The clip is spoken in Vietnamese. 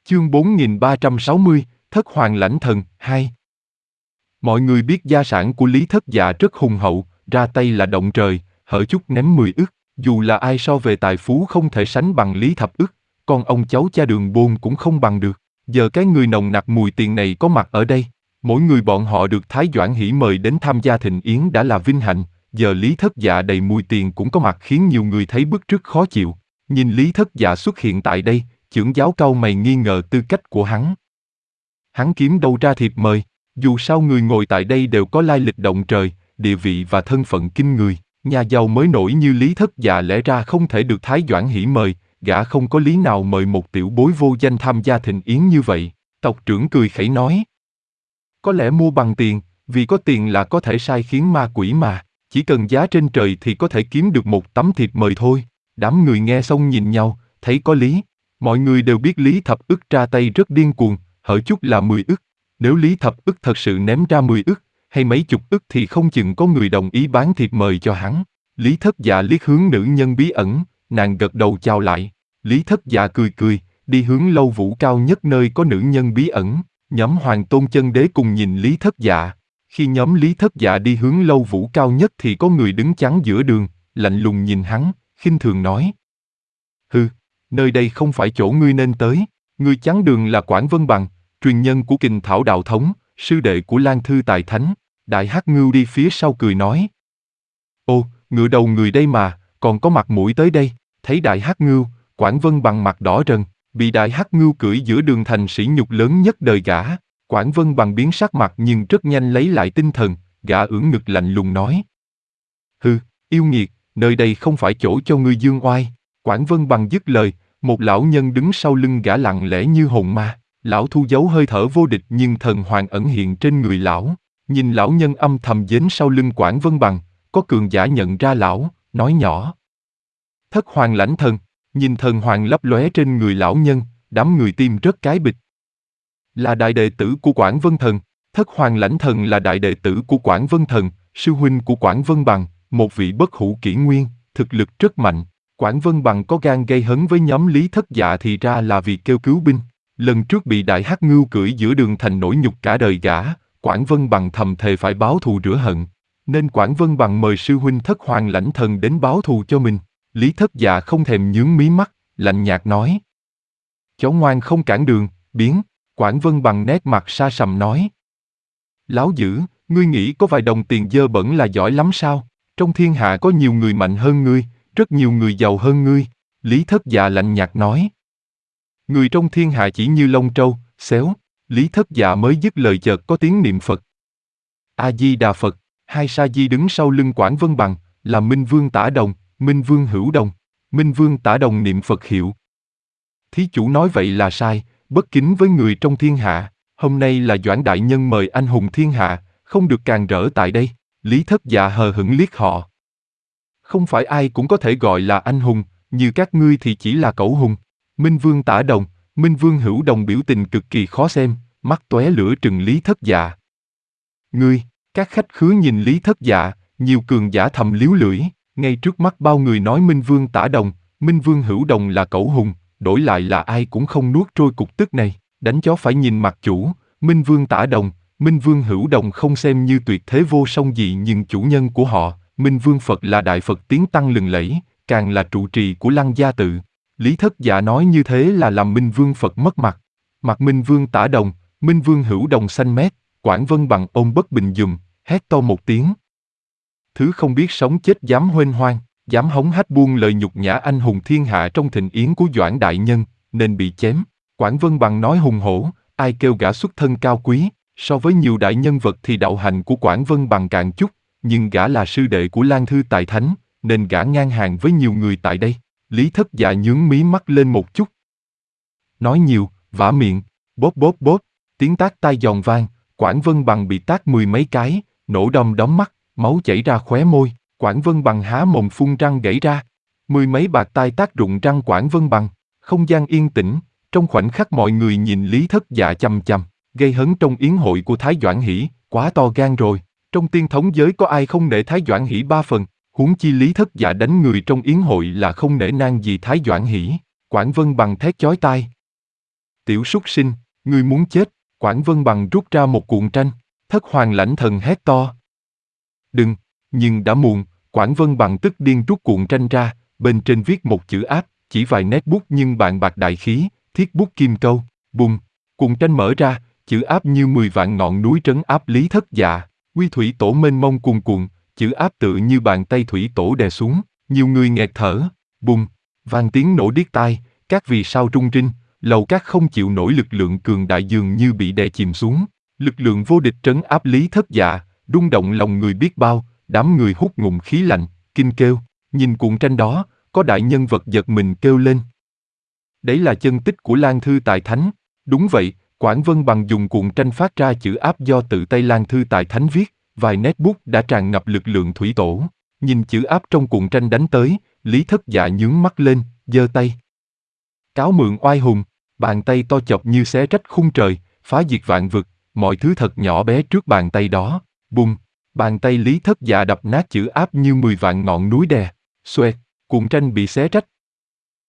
Chương 4360, Thất Hoàng Lãnh Thần 2. Mọi người biết gia sản của Lý Thất Dạ rất hùng hậu, ra tay là động trời, hở chút ném 10 ức, dù là ai so về tài phú không thể sánh bằng Lý Thập Ức, con ông cháu cha Đường Bôn cũng không bằng được. Giờ cái người nồng nặc mùi tiền này có mặt ở đây, mỗi người bọn họ được Thái Doãn Hỷ mời đến tham gia thịnh yến đã là vinh hạnh, giờ Lý Thất Dạ đầy mùi tiền cũng có mặt khiến nhiều người thấy bức rứt khó chịu. Nhìn Lý Thất Dạ xuất hiện tại đây, chưởng giáo cau mày nghi ngờ tư cách của hắn. Hắn kiếm đâu ra thiệp mời, dù sao người ngồi tại đây đều có lai lịch động trời, địa vị và thân phận kinh người, nhà giàu mới nổi như Lý Thất Dạ lẽ ra không thể được Thái Doãn Hỷ mời, gã không có lý nào mời một tiểu bối vô danh tham gia thịnh yến như vậy. Tộc trưởng cười khẩy nói: có lẽ mua bằng tiền, vì có tiền là có thể sai khiến ma quỷ mà, chỉ cần giá trên trời thì có thể kiếm được một tấm thiệp mời thôi. Đám người nghe xong nhìn nhau, thấy có lý. Mọi người đều biết Lý Thập Ức ra tay rất điên cuồng, hở chút là 10 ức. Nếu Lý Thập Ức thật sự ném ra 10 ức, hay mấy chục ức thì không chừng có người đồng ý bán thiệp mời cho hắn. Lý Thất Dạ liếc hướng nữ nhân bí ẩn, nàng gật đầu chào lại. Lý Thất Dạ cười cười, đi hướng lâu vũ cao nhất nơi có nữ nhân bí ẩn. Nhóm Hoàng Tôn Chân Đế cùng nhìn Lý Thất Dạ. Khi nhóm Lý Thất Dạ đi hướng lâu vũ cao nhất thì có người đứng chắn giữa đường, lạnh lùng nhìn hắn, khinh thường nói: hừ, nơi đây không phải chỗ ngươi nên tới. Ngươi chắn đường là Quảng Vân Bằng, truyền nhân của Kình Thảo Đạo Thống, sư đệ của Lan Thư Tài Thánh. Đại Hắc Ngưu đi phía sau cười nói: ô, ngựa đầu người đây mà, còn có mặt mũi tới đây. Thấy Đại Hắc Ngưu, Quảng Vân Bằng mặt đỏ rần, bị Đại Hắc Ngưu cưỡi giữa đường thành sỉ nhục lớn nhất đời gã. Quảng Vân Bằng biến sắc mặt nhưng rất nhanh lấy lại tinh thần, gã ưỡn ngực lạnh lùng nói: hừ, yêu nghiệt, nơi đây không phải chỗ cho ngươi dương oai. Quảng Vân Bằng dứt lời, một lão nhân đứng sau lưng gã lặng lẽ như hồn ma. Lão thu giấu hơi thở vô địch nhưng thần hoàng ẩn hiện trên người lão. Nhìn lão nhân âm thầm giếng sau lưng Quảng Vân Bằng, có cường giả nhận ra lão, nói nhỏ: Thất Hoàng Lãnh Thần. Nhìn thần hoàng lấp lóe trên người lão nhân, đám người tim rớt cái bịch. Là đại đệ tử của Quảng Vân Thần. Thất Hoàng Lãnh Thần là đại đệ tử của Quảng Vân Thần, sư huynh của Quảng Vân Bằng, một vị bất hủ kỷ nguyên, thực lực rất mạnh. Quảng Vân Bằng có gan gây hấn với nhóm Lý Thất Dạ thì ra là vì kêu cứu binh. Lần trước bị Đại Hắc Ngưu cưỡi giữa đường thành nỗi nhục cả đời gã, Quảng Vân Bằng thầm thề phải báo thù rửa hận. Nên Quảng Vân Bằng mời sư huynh Thất Hoàng Lãnh Thần đến báo thù cho mình. Lý Thất Dạ không thèm nhướng mí mắt, lạnh nhạt nói: cháu ngoan không cản đường, biến. Quảng Vân Bằng nét mặt sa sầm nói: láo dữ, ngươi nghĩ có vài đồng tiền dơ bẩn là giỏi lắm sao? Trong thiên hạ có nhiều người mạnh hơn ngươi, rất nhiều người giàu hơn ngươi. Lý Thất Dạ lạnh nhạt nói: người trong thiên hạ chỉ như lông trâu, xéo. Lý Thất Dạ mới dứt lời chợt có tiếng niệm Phật. A Di Đà Phật. Hai sa di đứng sau lưng Quảng Vân Bằng, là Minh Vương Tả Đồng, Minh Vương Hữu Đồng. Minh Vương Tả Đồng niệm Phật hiệu: thí chủ nói vậy là sai, bất kính với người trong thiên hạ. Hôm nay là Doãn đại nhân mời anh hùng thiên hạ, không được càn rỡ tại đây. Lý Thất Dạ hờ hững liếc họ: không phải ai cũng có thể gọi là anh hùng, như các ngươi thì chỉ là cẩu hùng. Minh Vương Tả Đồng, Minh Vương Hữu Đồng biểu tình cực kỳ khó xem, mắt tóe lửa trừng Lý Thất Dạ. Ngươi, các khách khứa nhìn Lý Thất Dạ, nhiều cường giả thầm líu lưỡi, ngay trước mắt bao người nói Minh Vương Tả Đồng, Minh Vương Hữu Đồng là cẩu hùng, đổi lại là ai cũng không nuốt trôi cục tức này. Đánh chó phải nhìn mặt chủ. Minh Vương Tả Đồng, Minh Vương Hữu Đồng không xem như tuyệt thế vô song gì nhưng chủ nhân của họ, Minh Vương Phật là đại Phật tiếng tăm lừng lẫy, càng là trụ trì của Lăng Gia Tự. Lý Thất Dạ nói như thế là làm Minh Vương Phật mất mặt. Mặt Minh Vương Tả Đồng, Minh Vương Hữu Đồng xanh mét, Quảng Vân Bằng ôm bất bình giùm, hét to một tiếng: thứ không biết sống chết dám huênh hoang, dám hống hách buông lời nhục nhã anh hùng thiên hạ trong thịnh yến của Doãn đại nhân, nên bị chém. Quảng Vân Bằng nói hùng hổ, ai kêu gã xuất thân cao quý, so với nhiều đại nhân vật thì đạo hạnh của Quảng Vân Bằng cạn chút, nhưng gã là sư đệ của Lan Thư Tài Thánh, nên gã ngang hàng với nhiều người tại đây. Lý Thất Dạ nhướng mí mắt lên một chút. Nói nhiều, vả miệng, bóp bóp bóp, tiếng tát tai giòn vang, Quảng Vân Bằng bị tát 10 mấy cái, nổ đom đóm mắt, máu chảy ra khóe môi, Quảng Vân Bằng há mồm phun răng gãy ra. 10 mấy bạt tai tát rụng răng Quảng Vân Bằng, không gian yên tĩnh, trong khoảnh khắc mọi người nhìn Lý Thất Dạ chằm chằm, gây hấn trong yến hội của Thái Doãn Hỷ, quá to gan rồi. Trong tiên thống giới có ai không nể Thái Doãn Hỷ 3 phần, huống chi Lý Thất Dạ đánh người trong yến hội là không nể nang gì Thái Doãn Hỷ. Quảng Vân Bằng thét chói tai: Tiểu súc sinh, ngươi muốn chết. Quảng Vân Bằng rút ra một cuộn tranh. Thất Hoàng Lãnh Thần hét to. Đừng, nhưng đã muộn. Quảng Vân Bằng tức điên rút cuộn tranh ra, bên trên viết một chữ áp, chỉ vài nét bút nhưng bàn bạc đại khí, thiết bút kim câu, bùng. Cuộn tranh mở ra, chữ áp như 10 vạn ngọn núi trấn áp Lý Thất Dạ, uy thủy tổ mênh mông cuồn cuộn, chữ áp tự như bàn tay thủy tổ đè xuống, nhiều người nghẹt thở, bùng, vang tiếng nổ điếc tai, các vì sao rung rinh, lầu các không chịu nổi lực lượng cường đại dường như bị đè chìm xuống, lực lượng vô địch trấn áp Lý Thất Dạ, rung động lòng người biết bao, đám người hút ngụm khí lạnh, kinh kêu, nhìn cuộn tranh đó, có đại nhân vật giật mình kêu lên. Đấy là chân tích của Lan Thư Tài Thánh, đúng vậy, Quảng Vân Bằng dùng cuộn tranh phát ra chữ áp do tự tay Lan Thư Tài Thánh viết, vài nét bút đã tràn ngập lực lượng thủy tổ. Nhìn chữ áp trong cuộn tranh đánh tới, Lý Thất Dạ nhướng mắt lên, giơ tay. Cáo mượn oai hùng, bàn tay to chọc như xé rách khung trời, phá diệt vạn vực, mọi thứ thật nhỏ bé trước bàn tay đó. Bùng, bàn tay Lý Thất Dạ đập nát chữ áp như 10 vạn ngọn núi đè. Xoẹt, cuộn tranh bị xé rách,